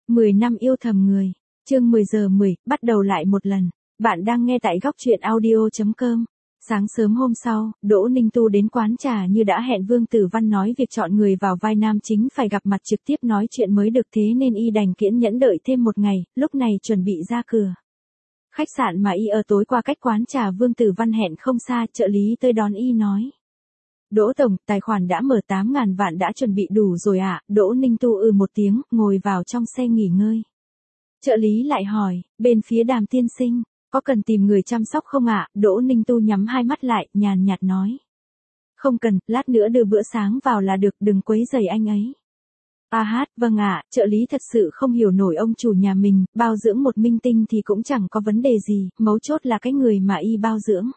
10 năm yêu thầm người. Chương 10 giờ 10, bắt đầu lại một lần. Bạn đang nghe tại góc truyện audio.com. Sáng sớm hôm sau, Đỗ Ninh Tu đến quán trà như đã hẹn. Vương Tử Văn nói việc chọn người vào vai nam chính phải gặp mặt trực tiếp nói chuyện mới được, thế nên y đành kiễn nhẫn đợi thêm một ngày, lúc này chuẩn bị ra cửa. Khách sạn mà y ở tối qua cách quán trà Vương Tử Văn hẹn không xa, trợ lý tới đón y nói. Đỗ tổng, tài khoản đã mở 8.000 vạn đã chuẩn bị đủ rồi ạ. Đỗ Ninh Tu một tiếng, ngồi vào trong xe nghỉ ngơi. Trợ lý lại hỏi, bên phía Đàm tiên sinh, có cần tìm người chăm sóc không ạ? Đỗ Ninh Tu nhắm hai mắt lại, nhàn nhạt nói. Không cần, lát nữa đưa bữa sáng vào là được, đừng quấy rầy anh ấy. Vâng ạ. Trợ lý thật sự không hiểu nổi ông chủ nhà mình, bao dưỡng một minh tinh thì cũng chẳng có vấn đề gì, mấu chốt là cái người mà y bao dưỡng.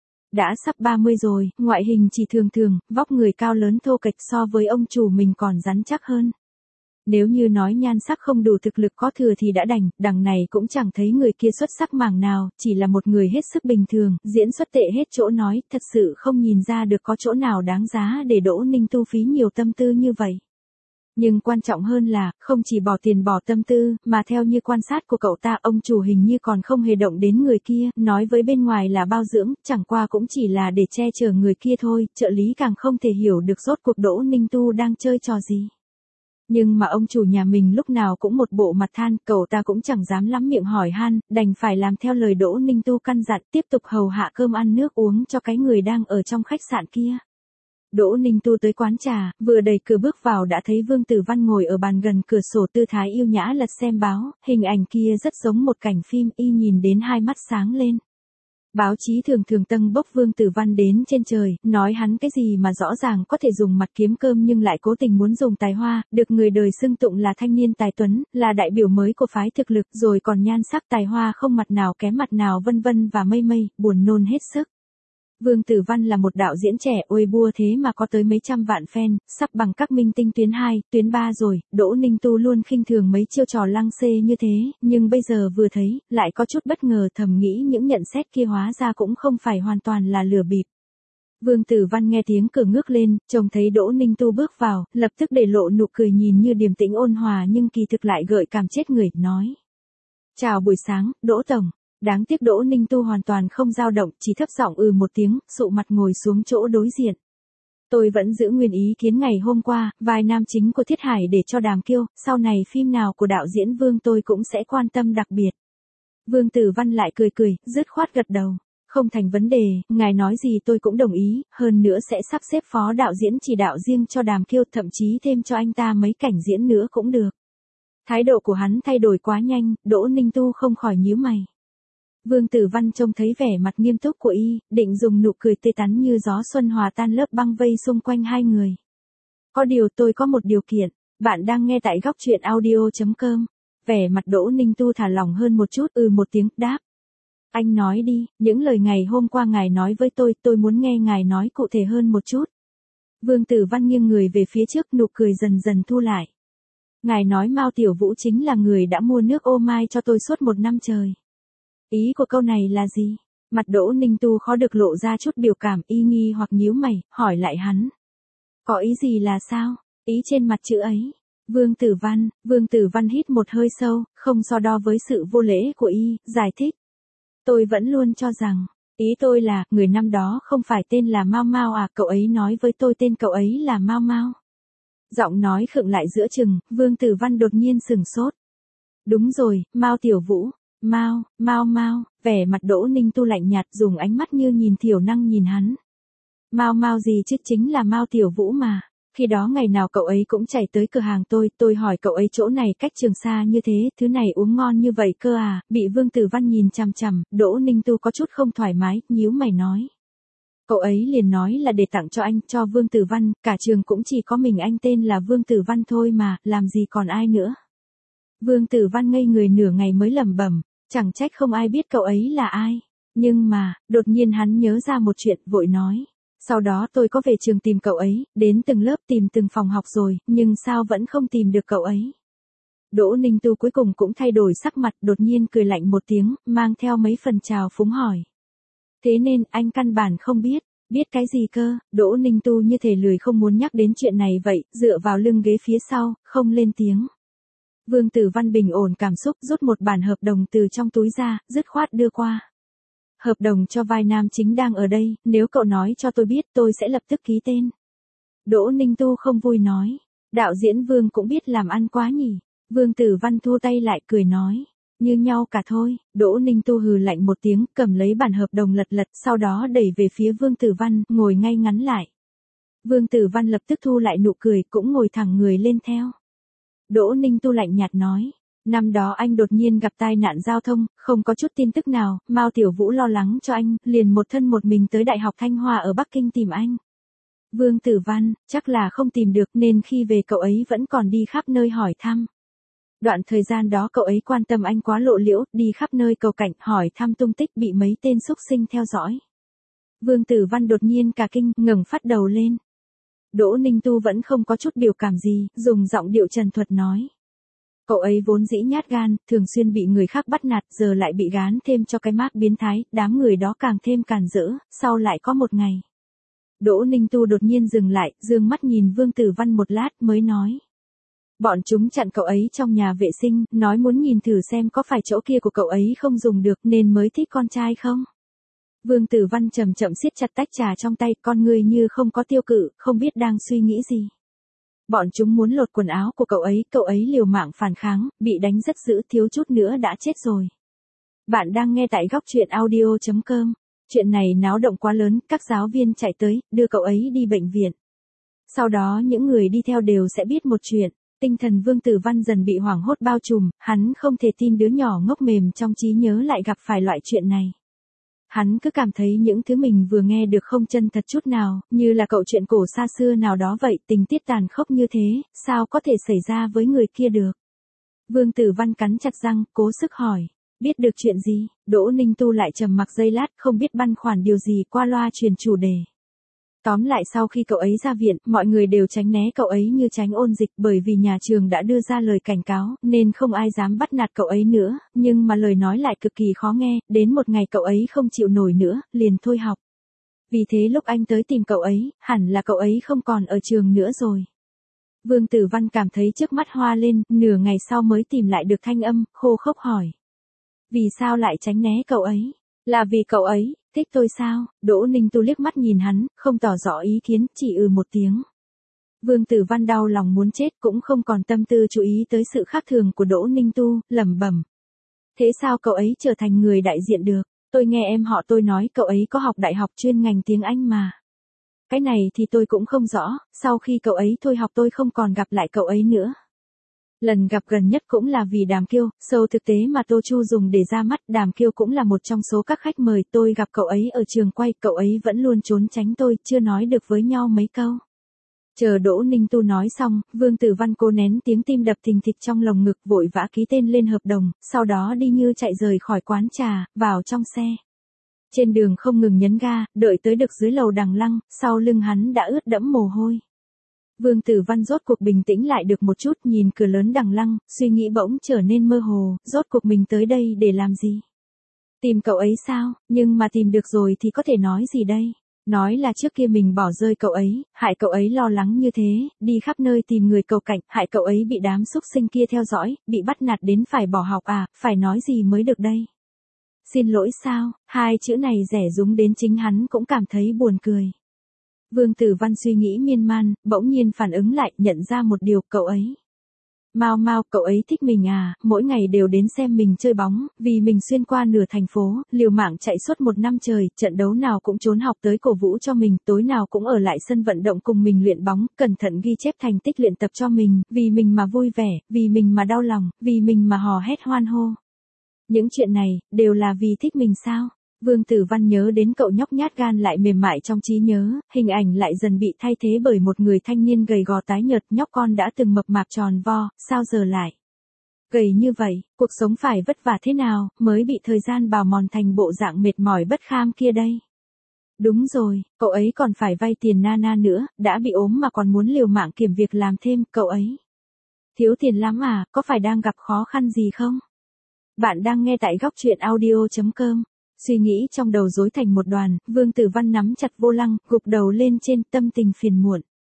Đã sắp 30 rồi, ngoại hình chỉ thường thường, vóc người cao lớn thô kệch, so với ông chủ mình còn rắn chắc hơn. Nếu như nói nhan sắc không đủ, thực lực có thừa thì đã đành, đằng này cũng chẳng thấy người kia xuất sắc mảng nào, chỉ là một người hết sức bình thường, diễn xuất tệ hết chỗ nói, thật sự không nhìn ra được có chỗ nào đáng giá để Đỗ Ninh Tu phí nhiều tâm tư như vậy. Nhưng quan trọng hơn là, không chỉ bỏ tiền bỏ tâm tư, mà theo như quan sát của cậu ta, ông chủ hình như còn không hề động đến người kia, nói với bên ngoài là bao dưỡng, chẳng qua cũng chỉ là để che chở người kia thôi. Trợ lý càng không thể hiểu được rốt cuộc Đỗ Ninh Tu đang chơi trò gì. Nhưng mà ông chủ nhà mình lúc nào cũng một bộ mặt than, cậu ta cũng chẳng dám lắm miệng hỏi han, đành phải làm theo lời Đỗ Ninh Tu căn dặn, tiếp tục hầu hạ cơm ăn nước uống cho cái người đang ở trong khách sạn kia. Đỗ Ninh Tu tới quán trà, vừa đẩy cửa bước vào đã thấy Vương Tử Văn ngồi ở bàn gần cửa sổ, tư thái yêu nhã lật xem báo, hình ảnh kia rất giống một cảnh phim, y nhìn đến hai mắt sáng lên. Báo chí thường thường tâng bốc Vương Tử Văn đến trên trời, nói hắn cái gì mà rõ ràng có thể dùng mặt kiếm cơm nhưng lại cố tình muốn dùng tài hoa, được người đời xưng tụng là thanh niên tài tuấn, là đại biểu mới của phái thực lực, rồi còn nhan sắc tài hoa không mặt nào kém mặt nào vân vân và mây mây, buồn nôn hết sức. Vương Tử Văn là một đạo diễn trẻ, ôi bua thế mà có tới mấy trăm vạn fan, sắp bằng các minh tinh tuyến 2, tuyến 3 rồi. Đỗ Ninh Tu luôn khinh thường mấy chiêu trò lăng xê như thế, nhưng bây giờ vừa thấy, lại có chút bất ngờ, thầm nghĩ những nhận xét kia hóa ra cũng không phải hoàn toàn là lừa bịp. Vương Tử Văn nghe tiếng cửa ngước lên, trông thấy Đỗ Ninh Tu bước vào, lập tức để lộ nụ cười nhìn như điềm tĩnh ôn hòa nhưng kỳ thực lại gợi cảm chết người, nói. Chào buổi sáng, Đỗ tổng. Đáng tiếc Đỗ Ninh Tu hoàn toàn không dao động, chỉ thấp giọng một tiếng, sụ mặt ngồi xuống chỗ đối diện. Tôi vẫn giữ nguyên ý kiến ngày hôm qua, vai nam chính của Thiết Hải để cho Đàm Kiêu, sau này phim nào của đạo diễn Vương tôi cũng sẽ quan tâm đặc biệt. Vương Tử Văn lại cười, dứt khoát gật đầu. Không thành vấn đề, ngài nói gì tôi cũng đồng ý, hơn nữa sẽ sắp xếp phó đạo diễn chỉ đạo riêng cho Đàm Kiêu, thậm chí thêm cho anh ta mấy cảnh diễn nữa cũng được. Thái độ của hắn thay đổi quá nhanh, Đỗ Ninh Tu không khỏi nhíu mày. Vương Tử Văn trông thấy vẻ mặt nghiêm túc của y, định dùng nụ cười tươi tắn như gió xuân hòa tan lớp băng vây xung quanh hai người. Có điều tôi có một điều kiện, bạn đang nghe tại góc truyện audio.com. Vẻ mặt Đỗ Ninh Tu thả lỏng hơn một chút, một tiếng, đáp. Anh nói đi, những lời ngày hôm qua ngài nói với tôi muốn nghe ngài nói cụ thể hơn một chút. Vương Tử Văn nghiêng người về phía trước, nụ cười dần dần thu lại. Ngài nói Mao Tiểu Vũ chính là người đã mua nước ô mai cho tôi suốt 1 năm trời. Ý của câu này là gì? Mặt Đỗ Ninh Tu khó được lộ ra chút biểu cảm, y nghi hoặc nhíu mày, hỏi lại hắn. Có ý gì là sao? Ý trên mặt chữ ấy. Vương Tử Văn hít một hơi sâu, không so đo với sự vô lễ của y, giải thích. Tôi vẫn luôn cho rằng, ý tôi là, người năm đó không phải tên là Mao Mao à, cậu ấy nói với tôi tên cậu ấy là Mao Mao. Giọng nói khựng lại giữa chừng, Vương Tử Văn đột nhiên sửng sốt. Đúng rồi, Mao Tiểu Vũ. Mao, vẻ mặt Đỗ Ninh Tu lạnh nhạt, dùng ánh mắt như nhìn thiểu năng nhìn hắn. Mao gì chứ, chính là Mao Tiểu Vũ mà. Khi đó ngày nào cậu ấy cũng chạy tới cửa hàng tôi hỏi cậu ấy chỗ này cách trường xa như thế, thứ này uống ngon như vậy cơ à, bị Vương Tử Văn nhìn chằm chằm, Đỗ Ninh Tu có chút không thoải mái, nhíu mày nói. Cậu ấy liền nói là để tặng cho anh, cho Vương Tử Văn, cả trường cũng chỉ có mình anh tên là Vương Tử Văn thôi mà, làm gì còn ai nữa. Vương Tử Văn ngây người nửa ngày mới lẩm bẩm. Chẳng trách không ai biết cậu ấy là ai. Nhưng mà, đột nhiên hắn nhớ ra một chuyện, vội nói. Sau đó tôi có về trường tìm cậu ấy, đến từng lớp tìm từng phòng học rồi, nhưng sao vẫn không tìm được cậu ấy. Đỗ Ninh Tu cuối cùng cũng thay đổi sắc mặt, đột nhiên cười lạnh một tiếng, mang theo mấy phần trào phúng hỏi. Thế nên, anh căn bản không biết. Biết cái gì cơ? Đỗ Ninh Tu như thể lười không muốn nhắc đến chuyện này vậy, dựa vào lưng ghế phía sau, không lên tiếng. Vương Tử Văn bình ổn cảm xúc, rút một bản hợp đồng từ trong túi ra, dứt khoát đưa qua. Hợp đồng cho vai nam chính đang ở đây, nếu cậu nói cho tôi biết tôi sẽ lập tức ký tên. Đỗ Ninh Tu không vui nói. Đạo diễn Vương cũng biết làm ăn quá nhỉ. Vương Tử Văn thu tay lại cười nói. Như nhau cả thôi. Đỗ Ninh Tu hừ lạnh một tiếng, cầm lấy bản hợp đồng lật lật, sau đó đẩy về phía Vương Tử Văn, ngồi ngay ngắn lại. Vương Tử Văn lập tức thu lại nụ cười, cũng ngồi thẳng người lên theo. Đỗ Ninh Tu lạnh nhạt nói. Năm đó anh đột nhiên gặp tai nạn giao thông, không có chút tin tức nào, Mao Tiểu Vũ lo lắng cho anh, liền một thân một mình tới Đại học Thanh Hoa ở Bắc Kinh tìm anh. Vương Tử Văn, chắc là không tìm được nên khi về cậu ấy vẫn còn đi khắp nơi hỏi thăm. Đoạn thời gian đó cậu ấy quan tâm anh quá lộ liễu, đi khắp nơi cầu cảnh, hỏi thăm tung tích, bị mấy tên xúc sinh theo dõi. Vương Tử Văn đột nhiên cả kinh, ngẩng phát đầu lên. Đỗ Ninh Tu vẫn không có chút biểu cảm gì, dùng giọng điệu trần thuật nói. Cậu ấy vốn dĩ nhát gan, thường xuyên bị người khác bắt nạt, giờ lại bị gán thêm cho cái mác biến thái, đám người đó càng thêm càn rỡ, sau lại có một ngày. Đỗ Ninh Tu đột nhiên dừng lại, dương mắt nhìn Vương Tử Văn một lát mới nói. Bọn chúng chặn cậu ấy trong nhà vệ sinh, nói muốn nhìn thử xem có phải chỗ kia của cậu ấy không dùng được nên mới thích con trai không. Vương Tử Văn chậm chậm siết chặt tách trà trong tay, con người như không có tiêu cự, không biết đang suy nghĩ gì. Bọn chúng muốn lột quần áo của cậu ấy liều mạng phản kháng, bị đánh rất dữ, thiếu chút nữa đã chết rồi. Bạn đang nghe tại góc truyện audio.com. Chuyện này náo động quá lớn, các giáo viên chạy tới, đưa cậu ấy đi bệnh viện. Sau đó những người đi theo đều sẽ biết một chuyện. Tinh thần Vương Tử Văn dần bị hoảng hốt bao trùm, hắn không thể tin đứa nhỏ ngốc mềm trong trí nhớ lại gặp phải loại chuyện này. Hắn cứ cảm thấy những thứ mình vừa nghe được không chân thật chút nào, như là cậu chuyện cổ xa xưa nào đó vậy, tình tiết tàn khốc như thế, sao có thể xảy ra với người kia được. Vương Tử Văn cắn chặt răng, cố sức hỏi, biết được chuyện gì? Đỗ Ninh Tu lại trầm mặc giây lát, không biết băn khoăn điều gì, qua loa truyền chủ đề. Tóm lại sau khi cậu ấy ra viện, mọi người đều tránh né cậu ấy như tránh ôn dịch, bởi vì nhà trường đã đưa ra lời cảnh cáo, nên không ai dám bắt nạt cậu ấy nữa, nhưng mà lời nói lại cực kỳ khó nghe, đến một ngày cậu ấy không chịu nổi nữa, liền thôi học. Vì thế lúc anh tới tìm cậu ấy, hẳn là cậu ấy không còn ở trường nữa rồi. Vương Tử Văn cảm thấy trước mắt hoa lên, nửa ngày sau mới tìm lại được thanh âm, khô khốc hỏi. Vì sao lại tránh né cậu ấy? Là vì cậu ấy thích tôi sao? Đỗ Ninh Tu liếc mắt nhìn hắn, không tỏ rõ ý kiến, chỉ một tiếng. Vương Tử Văn đau lòng muốn chết, cũng không còn tâm tư chú ý tới sự khác thường của Đỗ Ninh Tu, lẩm bẩm. Thế sao cậu ấy trở thành người đại diện được? Tôi nghe em họ tôi nói cậu ấy có học đại học chuyên ngành tiếng Anh mà. Cái này thì tôi cũng không rõ, sau khi cậu ấy thôi học tôi không còn gặp lại cậu ấy nữa. Lần gặp gần nhất cũng là vì Đàm Kiêu, show thực tế mà Tô Chu dùng để ra mắt, Đàm Kiêu cũng là một trong số các khách mời, tôi gặp cậu ấy ở trường quay, cậu ấy vẫn luôn trốn tránh tôi, chưa nói được với nhau mấy câu. Chờ Đỗ Ninh Tu nói xong, Vương Tử Văn cố nén tiếng tim đập thình thịch trong lồng ngực, vội vã ký tên lên hợp đồng, sau đó đi như chạy rời khỏi quán trà, vào trong xe. Trên đường không ngừng nhấn ga, đợi tới được dưới lầu Đằng Lăng, sau lưng hắn đã ướt đẫm mồ hôi. Vương Tử Văn rốt cuộc bình tĩnh lại được một chút, nhìn cửa lớn Đằng Lăng, suy nghĩ bỗng trở nên mơ hồ, rốt cuộc mình tới đây để làm gì? Tìm cậu ấy sao? Nhưng mà tìm được rồi thì có thể nói gì đây? Nói là trước kia mình bỏ rơi cậu ấy, hại cậu ấy lo lắng như thế, đi khắp nơi tìm người cầu cảnh, hại cậu ấy bị đám xúc sinh kia theo dõi, bị bắt nạt đến phải bỏ học à, phải nói gì mới được đây? Xin lỗi sao? Hai chữ này rẻ rúng đến chính hắn cũng cảm thấy buồn cười. Vương Tử Văn suy nghĩ miên man, bỗng nhiên phản ứng lại, nhận ra một điều, cậu ấy. Mau, cậu ấy thích mình à, mỗi ngày đều đến xem mình chơi bóng, vì mình xuyên qua nửa thành phố, liều mạng chạy suốt một năm trời, trận đấu nào cũng trốn học tới cổ vũ cho mình, tối nào cũng ở lại sân vận động cùng mình luyện bóng, cẩn thận ghi chép thành tích luyện tập cho mình, vì mình mà vui vẻ, vì mình mà đau lòng, vì mình mà hò hét hoan hô. Những chuyện này, đều là vì thích mình sao? Vương Tử Văn nhớ đến cậu nhóc nhát gan lại mềm mại trong trí nhớ, hình ảnh lại dần bị thay thế bởi một người thanh niên gầy gò tái nhợt, nhóc con đã từng mập mạp tròn vo, sao giờ lại gầy như vậy, cuộc sống phải vất vả thế nào, mới bị thời gian bào mòn thành bộ dạng mệt mỏi bất kham kia đây. Đúng rồi, cậu ấy còn phải vay tiền Nana nữa, đã bị ốm mà còn muốn liều mạng kiểm việc làm thêm, cậu ấy thiếu tiền lắm à, có phải đang gặp khó khăn gì không? Bạn đang nghe tại góc truyện audio.com. Suy nghĩ trong đầu rối thành một đoàn, Vương Tử Văn nắm chặt vô lăng, gục đầu lên trên, tâm tình phiền muộn.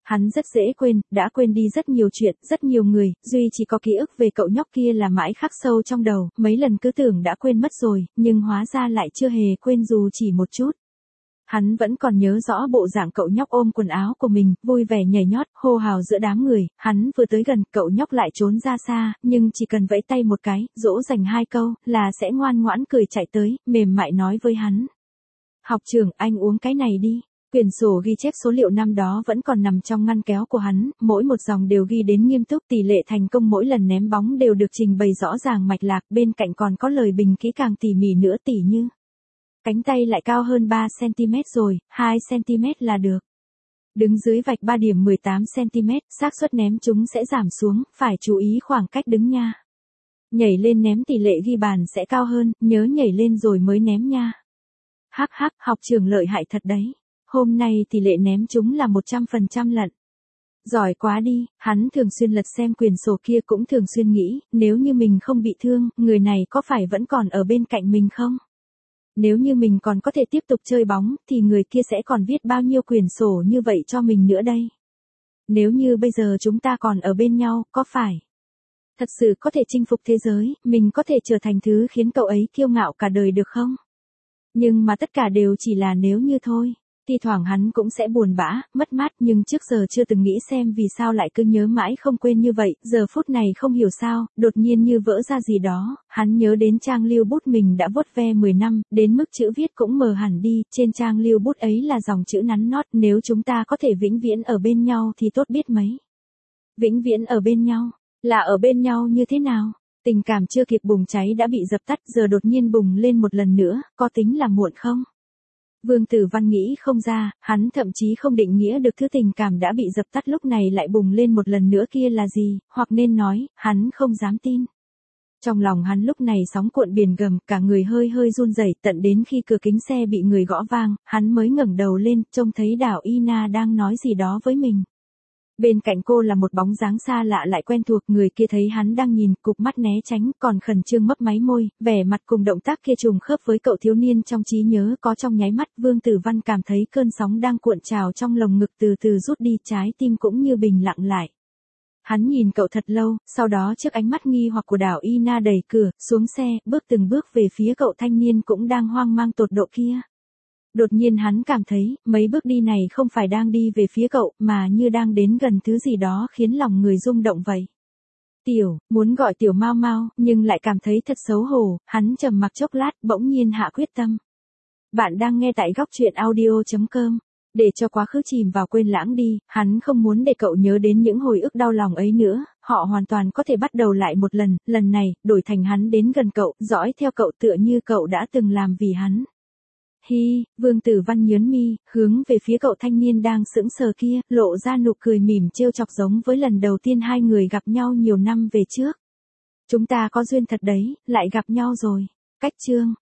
Hắn rất dễ quên, đã quên đi rất nhiều chuyện, rất nhiều người, duy chỉ có ký ức về cậu nhóc kia là mãi khắc sâu trong đầu, mấy lần cứ tưởng đã quên mất rồi, nhưng hóa ra lại chưa hề quên dù chỉ một chút. Hắn vẫn còn nhớ rõ bộ dạng cậu nhóc ôm quần áo của mình, vui vẻ nhảy nhót, hô hào giữa đám người, hắn vừa tới gần, cậu nhóc lại trốn ra xa, nhưng chỉ cần vẫy tay một cái, dỗ dành 2 câu, là sẽ ngoan ngoãn cười chạy tới, mềm mại nói với hắn. Học trưởng, anh uống cái này đi. Quyển sổ ghi chép số liệu năm đó vẫn còn nằm trong ngăn kéo của hắn, mỗi một dòng đều ghi đến nghiêm túc, tỷ lệ thành công mỗi lần ném bóng đều được trình bày rõ ràng mạch lạc, bên cạnh còn có lời bình kỹ càng tỉ mỉ nữa tỉ như. Cánh tay lại cao hơn 3cm rồi, 2cm là được. Đứng dưới vạch 3 điểm 18cm, xác suất ném chúng sẽ giảm xuống, phải chú ý khoảng cách đứng nha. Nhảy lên ném tỷ lệ ghi bàn sẽ cao hơn, nhớ nhảy lên rồi mới ném nha. Hắc hắc, học trưởng lợi hại thật đấy. Hôm nay tỷ lệ ném chúng là 100% lận. Giỏi quá đi, hắn thường xuyên lật xem quyển sổ kia cũng thường xuyên nghĩ, nếu như mình không bị thương, người này có phải vẫn còn ở bên cạnh mình không? Nếu như mình còn có thể tiếp tục chơi bóng, thì người kia sẽ còn viết bao nhiêu quyển sổ như vậy cho mình nữa đây. Nếu như bây giờ chúng ta còn ở bên nhau, có phải thật sự có thể chinh phục thế giới, mình có thể trở thành thứ khiến cậu ấy kiêu ngạo cả đời được không? Nhưng mà tất cả đều chỉ là nếu như thôi. Thi thoảng hắn cũng sẽ buồn bã, mất mát, nhưng trước giờ chưa từng nghĩ xem vì sao lại cứ nhớ mãi không quên như vậy, giờ phút này không hiểu sao, đột nhiên như vỡ ra gì đó, hắn nhớ đến trang lưu bút mình đã vuốt ve 10 năm, đến mức chữ viết cũng mờ hẳn đi, trên trang lưu bút ấy là dòng chữ nắn nót, nếu chúng ta có thể vĩnh viễn ở bên nhau thì tốt biết mấy. Vĩnh viễn ở bên nhau, là ở bên nhau như thế nào? Tình cảm chưa kịp bùng cháy đã bị dập tắt, giờ đột nhiên bùng lên một lần nữa, có tính là muộn không? Vương Tử Văn nghĩ không ra, hắn thậm chí không định nghĩa được thứ tình cảm đã bị dập tắt lúc này lại bùng lên một lần nữa kia là gì, hoặc nên nói, hắn không dám tin. Trong lòng hắn lúc này sóng cuộn biển gầm, cả người hơi hơi run rẩy, tận đến khi cửa kính xe bị người gõ vang, hắn mới ngẩng đầu lên, trông thấy Đào Ina đang nói gì đó với mình. Bên cạnh cô là một bóng dáng xa lạ lại quen thuộc, người kia thấy hắn đang nhìn, cụp mắt né tránh, còn khẩn trương mấp máy môi, vẻ mặt cùng động tác kia trùng khớp với cậu thiếu niên trong trí nhớ có trong nháy mắt, Vương Tử Văn cảm thấy cơn sóng đang cuộn trào trong lồng ngực từ từ rút đi, trái tim cũng như bình lặng lại. Hắn nhìn cậu thật lâu, sau đó trước ánh mắt nghi hoặc của Đào Ina đẩy cửa, xuống xe, bước từng bước về phía cậu thanh niên cũng đang hoang mang tột độ kia. Đột nhiên hắn cảm thấy, mấy bước đi này không phải đang đi về phía cậu, mà như đang đến gần thứ gì đó khiến lòng người rung động vậy. Tiểu, muốn gọi Tiểu Mau Mau, nhưng lại cảm thấy thật xấu hổ, hắn trầm mặc chốc lát, bỗng nhiên hạ quyết tâm. Bạn đang nghe tại góc truyện audio.com. Để cho quá khứ chìm vào quên lãng đi, hắn không muốn để cậu nhớ đến những hồi ức đau lòng ấy nữa, họ hoàn toàn có thể bắt đầu lại một lần này, đổi thành hắn đến gần cậu, dõi theo cậu tựa như cậu đã từng làm vì hắn. Hi, Vương Tử Văn nhớn mi, hướng về phía cậu thanh niên đang sững sờ kia, lộ ra nụ cười mỉm trêu chọc giống với lần đầu tiên hai người gặp nhau nhiều năm về trước. Chúng ta có duyên thật đấy, lại gặp nhau rồi. Cách chương.